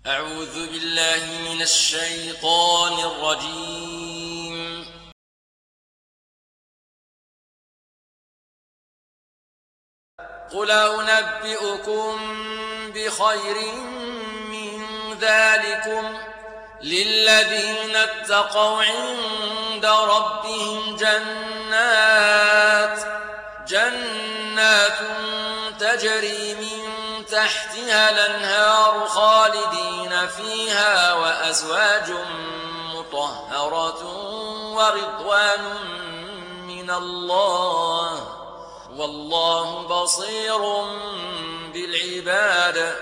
أعوذ بالله من الشيطان الرجيم. قل أنبئكم بخير من ذلكم للذين اتقوا عند ربهم جنات تجري من تحتها الأنهار خالدين فيها وأزواج مطهرة ورضوان من الله والله بصير بالعباد.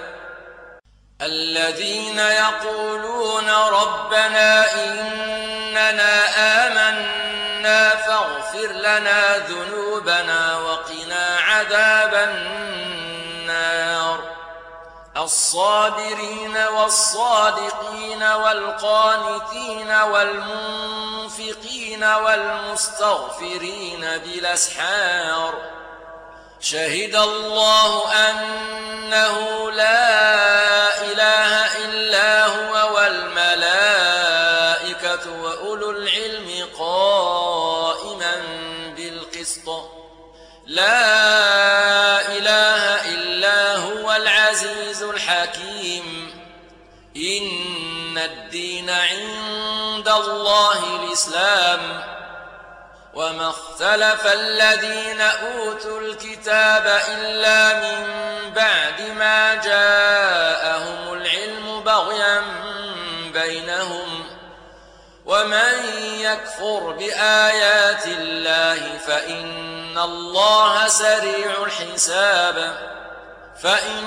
الذين يقولون ربنا إننا آمنا فاغفر لنا ذنوبنا وقنا عذاب النار. الصابرين والصادقين والقانتين والمنفقين والمستغفرين بالأسحار. شهد الله أنه لا إله إلا هو والملائكة وأولو العلم قائما بالقسط. لا إله إلا هو العزيز الحكيم. إن الدين عند الله الإسلام. وما اختلف الذين أوتوا الكتاب إلا من بعد ما جاءهم العلم بغيا بينهم. ومن يكفر بآيات الله فإن الله سريع الحساب. فإن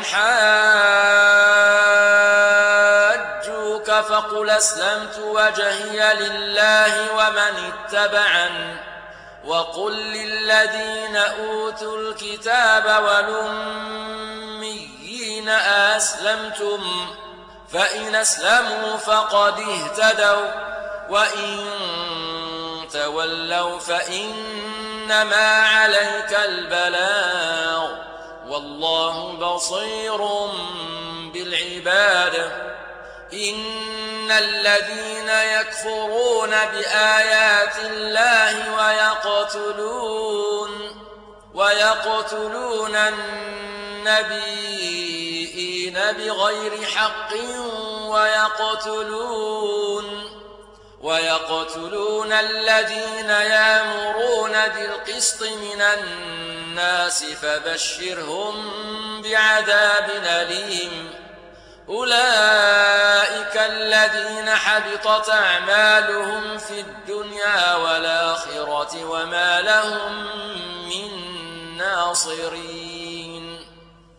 حاجوك فقل أسلمت وجهي لله ومن اتبعني وقل للذين أوتوا الكتاب والأميين أسلمتم فإن أسلموا فقد اهتدوا وإن تولوا فإنما عليك البلاغ والله بصير بالعباد. إن الذين يكفرون بآيات الله ويقتلون النبيين بغير حق ويقتلون الذين يأمرون بالقسط من الناس فبشرهم بعذاب أليم. أولئك الذين حبطت أعمالهم في الدنيا والآخرة وما لهم من ناصرين.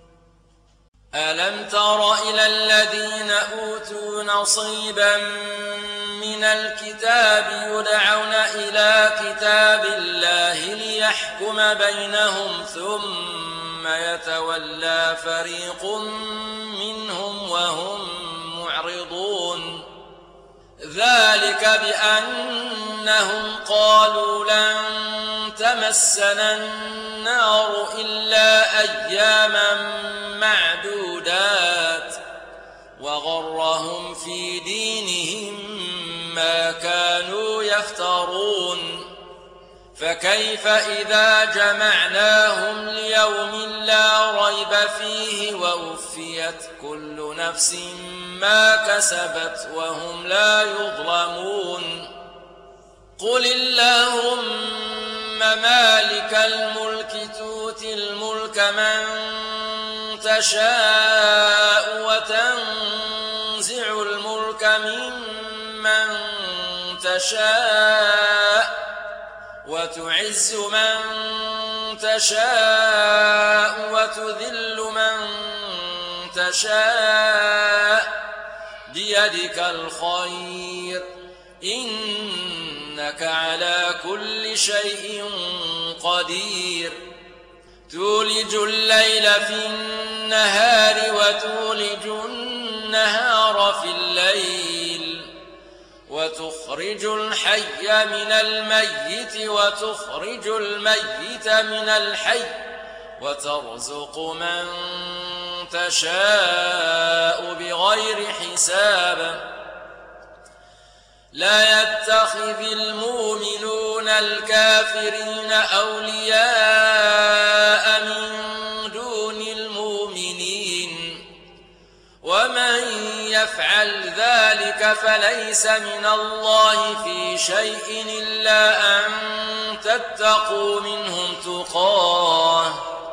ألم تر إلى الذين أوتوا نصيبا من الكتاب يدعون إلى كتاب الله ليحكم بينهم ثم يتولى فريق منهم وهم معرضون. ذلك بأنهم قالوا لن تمسنا النار إلا أياما معدودات وغرهم في دينهم ما كانوا يفترون. فكيف إذا جمعناهم ليوم لا ريب فيه ووفيت كل نفس ما كسبت وهم لا يظلمون. قل اللهم مالك الملك تؤتي الملك من تشاء وتنزع الملك ممن تشاء وتعز من تشاء وتذل من تشاء بيدك الخير إنك على كل شيء قدير. تولج الليل في النهار وتولج النهار في الليل وتخرج الحي من الميت وتخرج الميت من الحي وترزق من تشاء بغير حساب لا يتخذ المؤمنون الكافرين أولياء من دون المؤمنين ومن يفعل ذلك فليس من الله في شيء إلا أن تتقوا منهم تقاه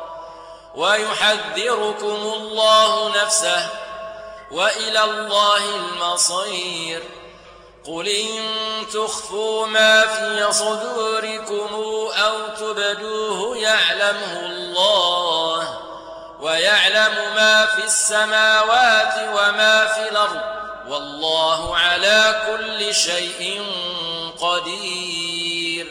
ويحذركم الله نفسه وإلى الله المصير قل إن تخفوا ما في صدوركم أو تبدوه يعلمه الله ويعلم ما في السماوات وما في الأرض والله على كل شيء قدير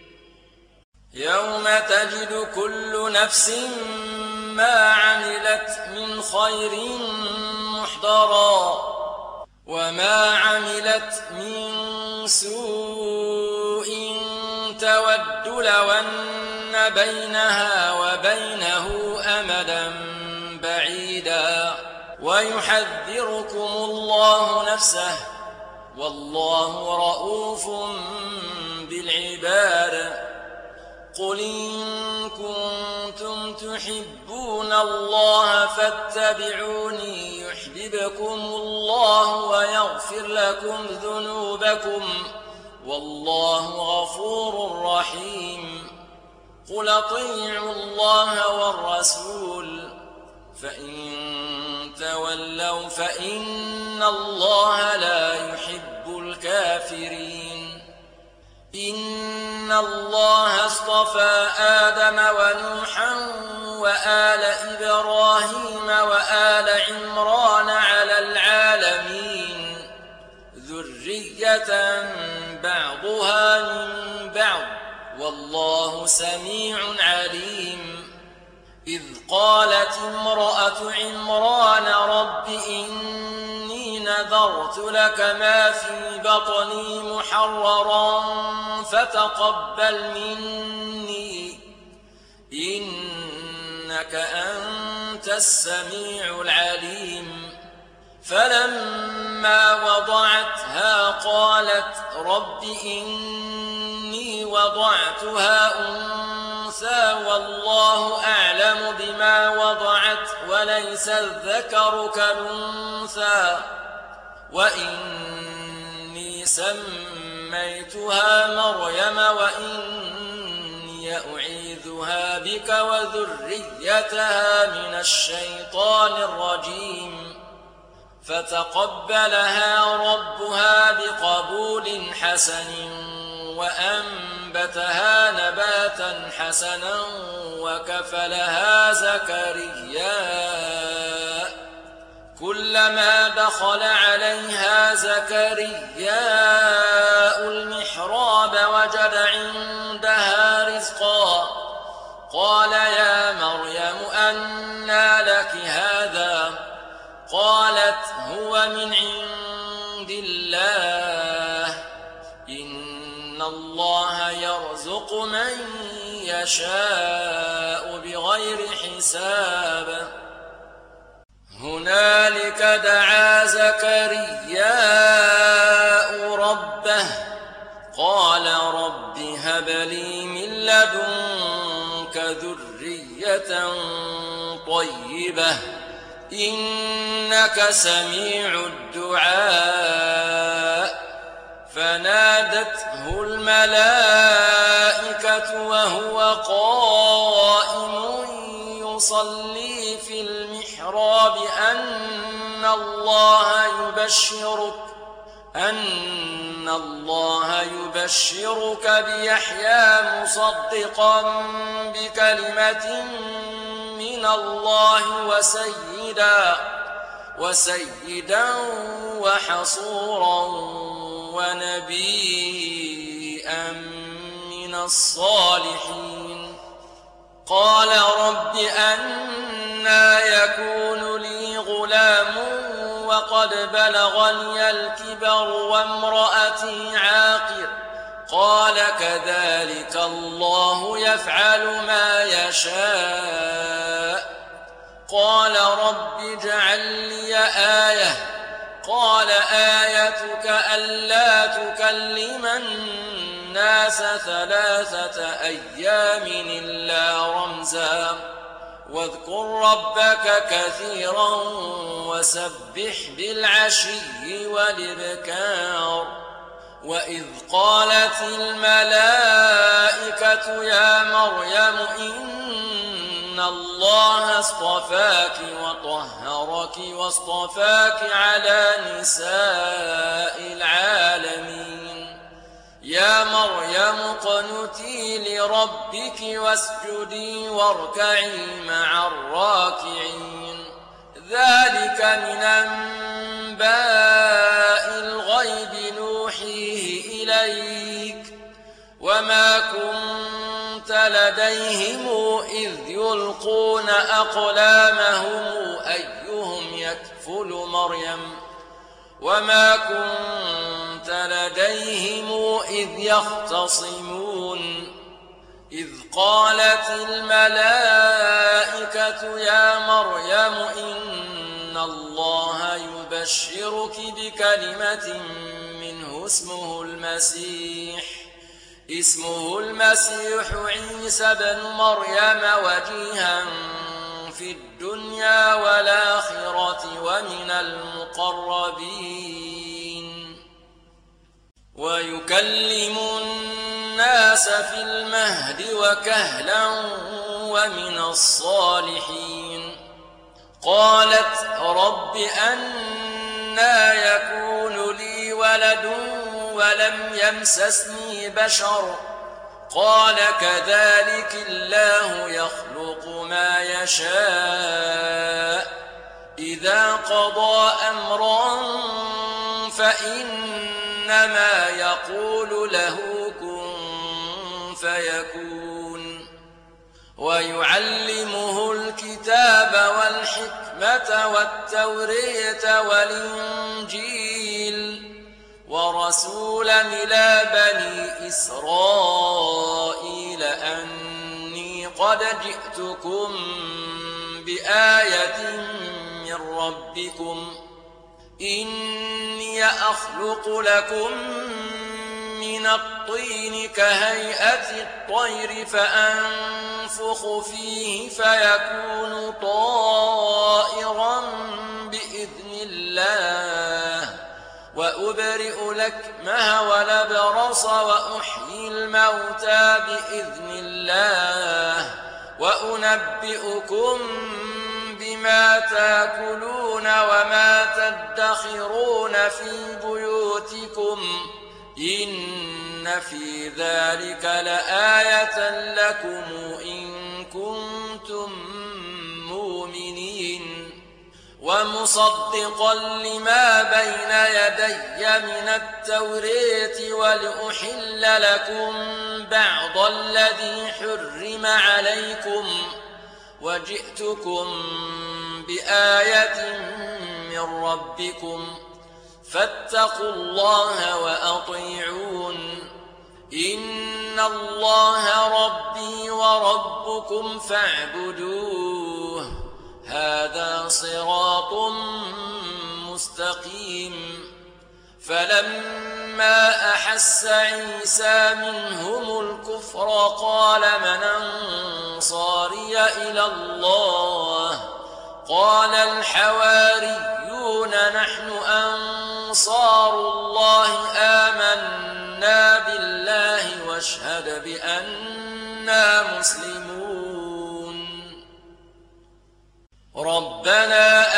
يوم تجد كل نفس ما عملت من خير محضرا وما عملت من سوء تود لو أن بينها وبينه أمدا بعيدا ويحذركم الله نفسه والله رؤوف بالعباد قل إن كنتم تحبون الله فاتبعوني يحببكم الله ويغفر لكم ذنوبكم والله غفور رحيم قل اطيعوا الله والرسول فإن تولوا فإن الله لا يحب الكافرين إن الله اصطفى آدم ونوحا وآل إبراهيم وآل عمران على العالمين ذرية بعضها من بعض والله سميع عليم إذ قالت امرأة عمران رب إني نذرت لك ما في بطني محررا فتقبل مني إنك أنت السميع العليم فلما وضعتها قالت رب إني وضعتها أنثى والله أعلم بما وضعت وليس الذكر كالأنثى وإني سميتها مريم وإني أعيذها بك وذريتها من الشيطان الرجيم فتقبلها ربها بقبول حسن وأنبتها نباتا حسنا وكفلها زكريا كلما دخل عليها زكريا المحراب وجد عندها رزقا قال يا مريم أنى لك هذا قالت هو من عند الله إن الله يرزق من يشاء بغير حساب هنالك دعا زكرياء ربه قال رب هب لي من لدنك ذرية طيبة إنك سميع الدعاء فنادته الملائكة وهو قائم يصلي في المحراب أن الله يبشرك بيحيى مصدقا بكلمة من الله وسيدا وحصورا ونبيا من الصالحين قال رب أنى يكون لي غلام وقد بلغني الكبر وامرأتي عاقر قال كذلك الله يفعل ما يشاء قال رب اجعل لي آية قال آيتك ألا تكلم الناس 3 أيام إلا رمزا واذكر ربك كثيرا وسبح بالعشي والإبكار وإذ قالت الملائكة يا مريم إن الله اصطفاك وطهرك واصطفاك على نساء العالمين يا مريم اقنتي لربك واسجدي واركعي مع الراكعين ذلك من أنباء الغيب نوحيه إليك وما كنت لديهم إذ يلقون أقلامهم أيهم يكفل مريم وما كنت لديهم إذ يختصمون إذ قالت الملائكة يا مريم إن الله يبشرك بكلمة منه اسمه المسيح عيسى بن مريم وجيها في الدنيا والآخرة ومن المقربين ويكلم الناس في المهد وكهلا ومن الصالحين قالت رب أنى يكون لي ولد ولم يمسسني بشر قال كذلك الله يخلق ما يشاء إذا قضى أمرا فإنما يقول له كن فيكون ويعلمه الكتاب والحكمة والتورية والإنجيل ورسولا إلى بني إسرائيل أني قد جئتكم بآية من ربكم إني أخلق لكم من الطين كهيئة الطير فأنفخ فيه فيكون طائرا بإذن الله وأبرئ الأكمه والأبرص وأحيي الموتى بإذن الله وأنبئكم بما تأكلون وما تدخرون في بيوتكم إن في ذلك لآية لكم إن كنتم مؤمنين ومصدقا لما بين يدي من التوراة ولأحل لكم بعض الذي حرم عليكم وجئتكم بآية من ربكم فاتقوا الله وأطيعون إن الله ربي وربكم فاعبدوه هذا صراط مستقيم فلما أحس عيسى منهم الكفر قال من أنصاري إلى الله قال الحواريون نحن أنصار الله آمنا بالله واشهد بأننا مسلمون ربنا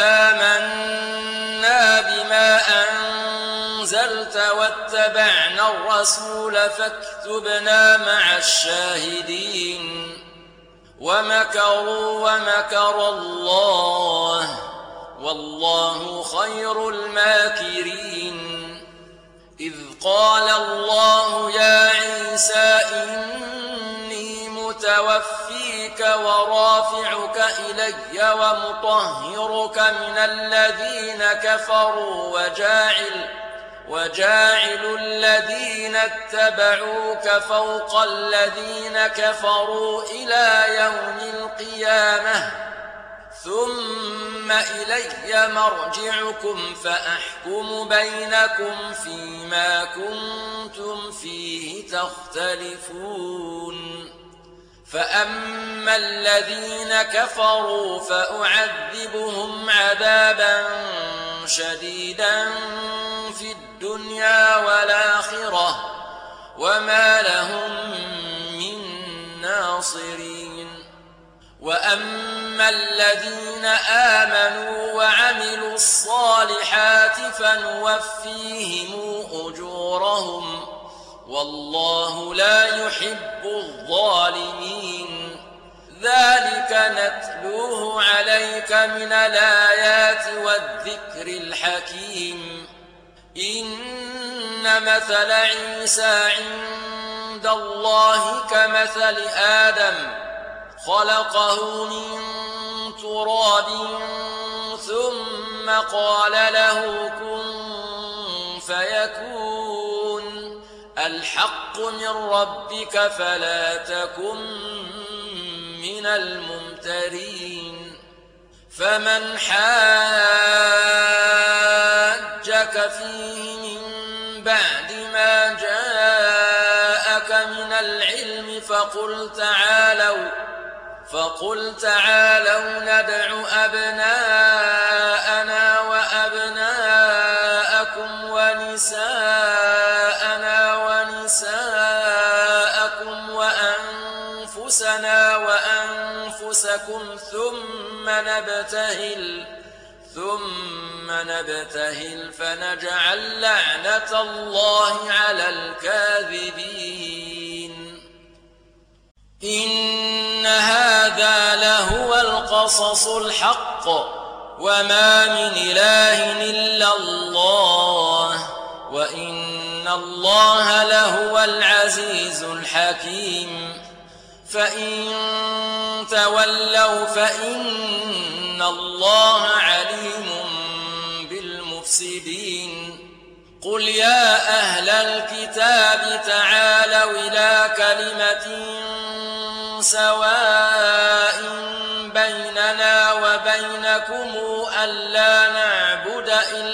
آمنا بما أنزلت واتبعنا الرسول فاكتبنا مع الشاهدين ومكروا ومكر الله والله خير الماكرين إذ قال الله يا عيسى إني متوفيك ورافعك إلي ومطهرك من الذين كفروا وجاعل الذين اتبعوك فوق الذين كفروا إلى يوم القيامة ثم إلي مرجعكم فأحكم بينكم فيما كنتم فيه تختلفون فأما الذين كفروا فأعذبهم عذابا شديدا في الدنيا والآخرة وما لهم من ناصرين وأما الذين آمنوا وعملوا الصالحات فنوفيهم أجورهم والله لا يحب الظالمين ذلك نتلوه عليك من الآيات والذكر الحكيم إن مثل عيسى عند الله كمثل آدم خلقه من تراب ثم قال له كن فيكون الحق من ربك فلا تكن من الممترين فمن حاجك فيه من بعد ما جاءك من العلم فقل تعالوا ندع أبناءنا وأبناءكم ونساءنا ونساءكم وأنفسنا وأنفسكم ثم نبتهل فنجعل لعنة الله على الكاذبين إن هذا لهو القصص الحق وما من إله إلا الله وإن الله لهو العزيز الحكيم فإن تولوا فإن الله عليم بالمفسدين قل يا أهل الكتاب تعالوا إلى كلمة سواء بيننا وبينكم ألا نعبد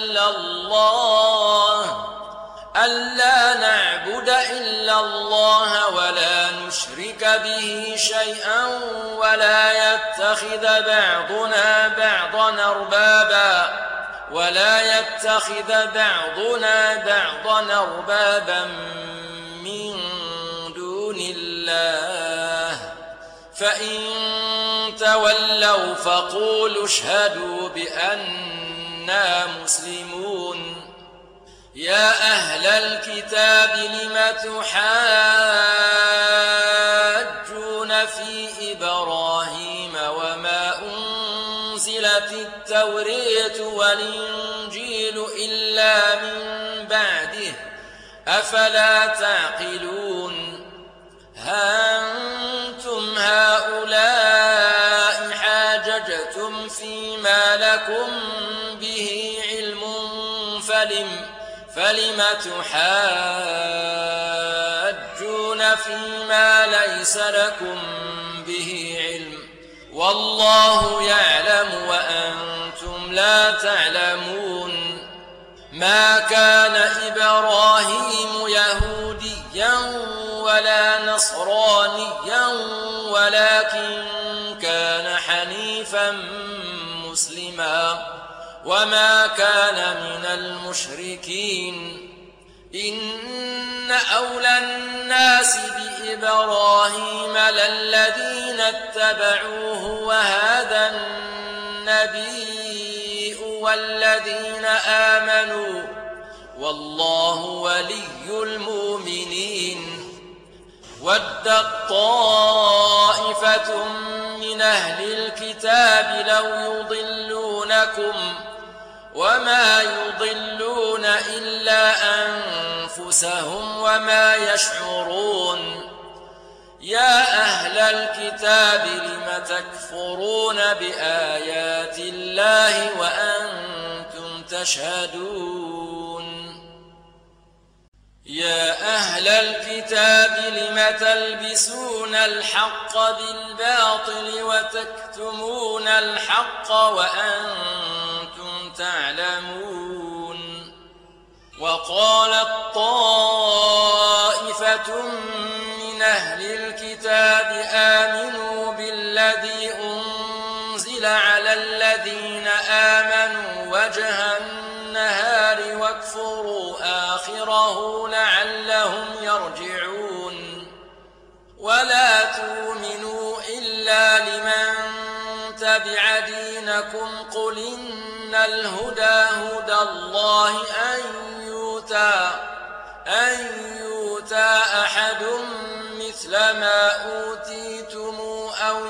إلا الله ولا نشرك به شيئا ولا يتخذ بعضنا بعضا أربابا من دون الله فإن تولوا فقولوا اشهدوا بأننا مسلمون يا أهل الكتاب لم تحاجون في إبراهيم وما أنزلت التوراة والإنجيل إلا من بعده أفلا تعقلون ها أنتم هؤلاء حاججتم فيما لكم به علم فلم تحاجون فيما ليس لكم به علم والله يعلم وأنتم لا تعلمون ما كان إبراهيم يهوديا ولا نصرانيا ولكن كان حنيفا مسلما وما كان من المشركين إن أولى الناس بإبراهيم للذين اتبعوه وهذا النبي والذين آمنوا والله ولي المؤمنين ودت طائفة من أهل الكتاب لو يضلونكم وما يضلون إلا أنفسهم وما يشعرون يا أهل الكتاب لم تكفرون بآيات الله وأنتم تشهدون يا أهل الكتاب لم تلبسون الحق بالباطل وتكتمون الحق وأنتم تعلمون وقالت طائفة من أهل الكتاب آمنوا بالذي أنزل على الذين آمنوا وجه النهار واكفروا آخره لعلهم يرجعون ولا تؤمنوا إلا لمن تبع دينكم قل إن الهدى هدى الله أن يؤتى أحد مثل ما أوتيتم أو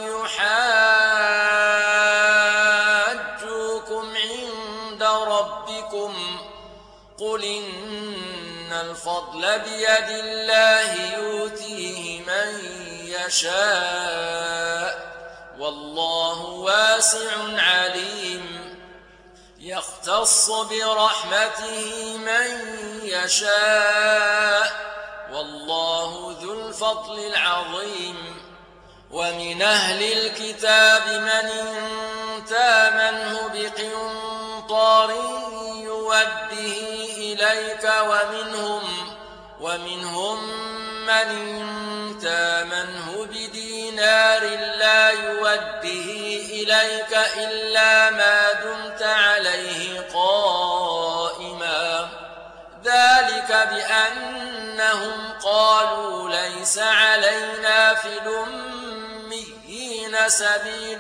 يحاجوكم عند ربكم قل إن الفضل بيد الله يؤتيه من يشاء والله واسع عليم يختص برحمته من يشاء والله ذو الفضل العظيم ومن أهل الكتاب من إن تامنه بقنطار يوده إليك ومنهم من إن تامنه بدينار لا يوده إليك إلا ما دمت عليه قائما ذلك بأنهم قالوا ليس علينا في الأميين سبيل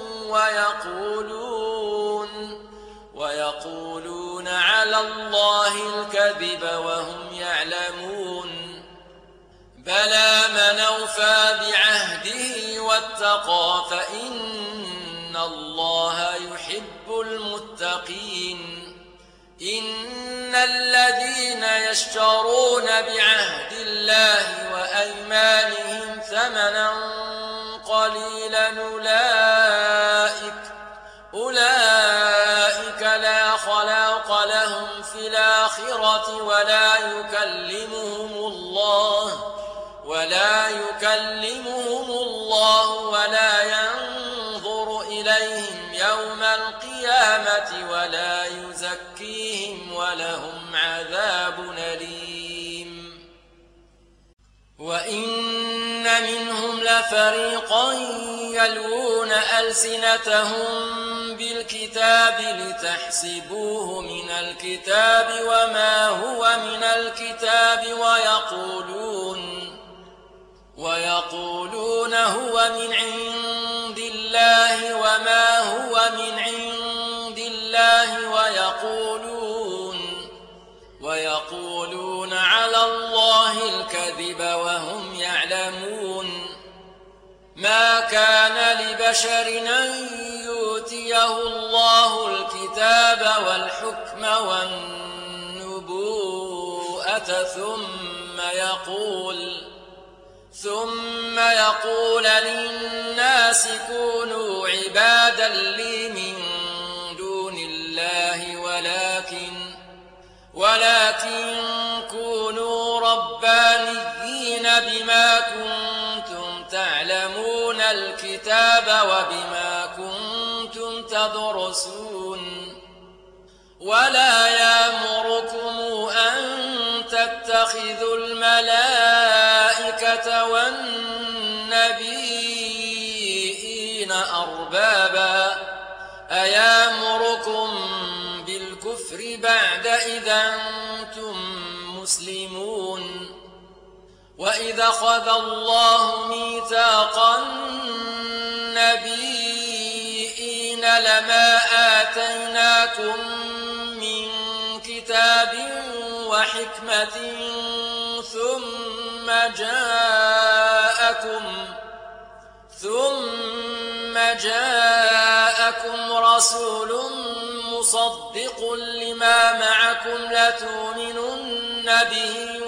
ويقولون على الله الكذب وهم يعلمون بلى من أوفى بعهده واتقى فإن الله يحب المتقين إن الذين يشترون بعهد الله وأيمانهم ثمنا قليلا أولئك لا خلاق لهم في الآخرة ولا يكلمهم الله ولا ينظر إليهم يوم القيامة ولا يزكيهم ولهم عذاب أليم وإن منهم لفريقا يلوون ألسنتهم بالكتاب لتحسبوه من الكتاب وما هو من الكتاب ويقولون هو من عند الله وما هو من عند الله ويقولون على الله الكذب وهم يعلمون ما كان لبشر أن يؤتيه الله الكتاب والحكم والنبوءة ثم يقول للناس كونوا عبادا لي من دون الله ولكن كونوا ربانيين بما كنتم تعلمون الكتاب وبما كنتم تدرسون ولا يأمركم أن تتخذوا الملائكة والنبيين أربابا أيأمركم بالكفر بعد إذا أنتم مسلمون وإذا أخذ الله ميثاق النبيين لما آتيناكم من كتاب وحكمة ثم جاءكم رسول مصدق لما معكم لتؤمنن به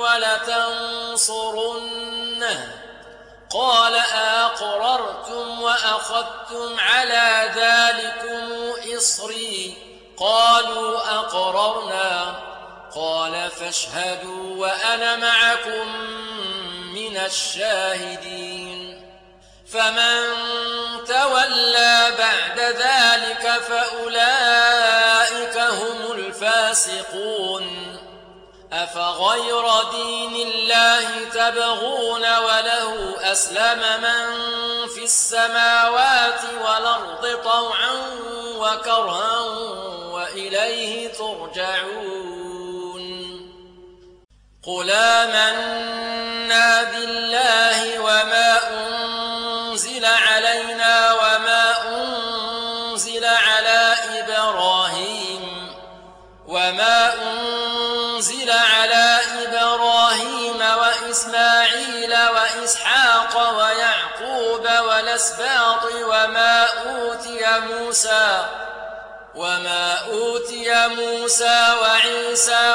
ولتنصرنه قال أقررتم وأخذتم على ذلكم إصري قالوا أقررنا قال فاشهدوا وأنا معكم من الشاهدين فمن تولى بعد ذلك فأولئك هم الفاسقون أفغير دين الله تبغون وله أسلم من في السماوات والأرض طوعا وكرها وإليه ترجعون قل آمنا بالله وما أنزل علينا وما أنزل على إبراهيم وإسماعيل وإسحاق ويعقوب والأسباط وما أوتي موسى وعيسى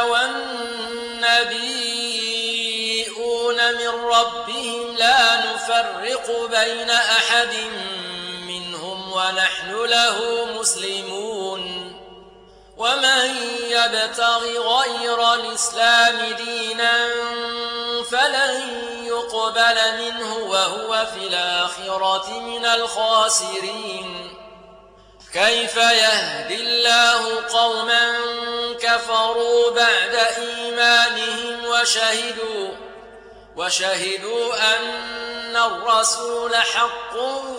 والنبيون من ربهم لا نفرق بين أحد منهم ونحن له مسلمون ومن يبتغ غير الإسلام دينا فلن يقبل منه وهو في الآخرة من الخاسرين كيف يهدي الله قوما كفروا بعد إيمانهم وشهدوا أن الرسول حق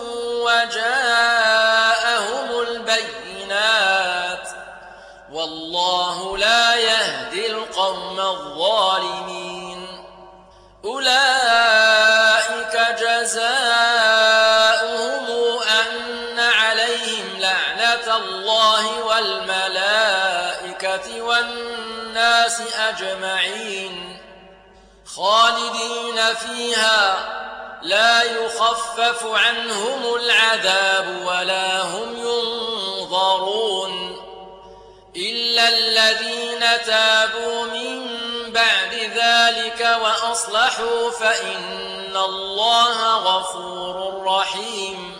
وجاءهم البينات والله لا يهدي القوم الظالمين أولئك جزاؤهم أن عليهم لعنة الله والملائكة والناس أجمعين خالدين فيها لا يخفف عنهم العذاب ولا هم ينظرون إلا الذين تابوا من بعد ذلك وأصلحوا فإن الله غفور رحيم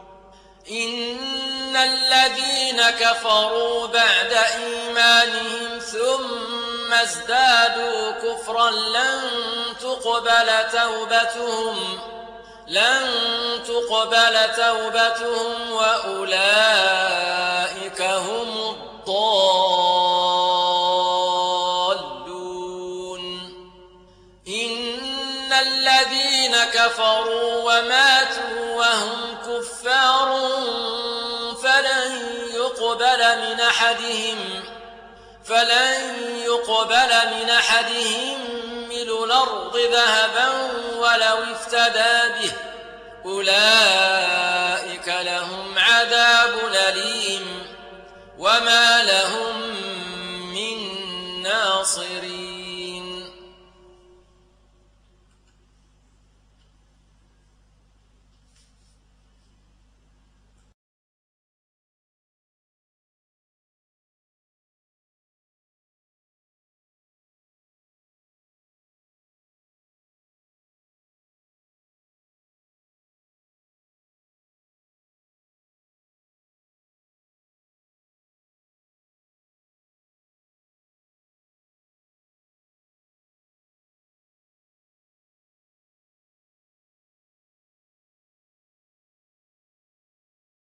إن الذين كفروا بعد إيمانهم ثم ازدادوا كفرا لن تقبل توبتهم وأولئك هم الضالون إن الذين كفروا وماتوا وهم كفار فلن يقبل من أحدهم ملء الأرض ذهبا ولو افتدى به أولئك لهم عذاب أليم وما لهم من ناصرين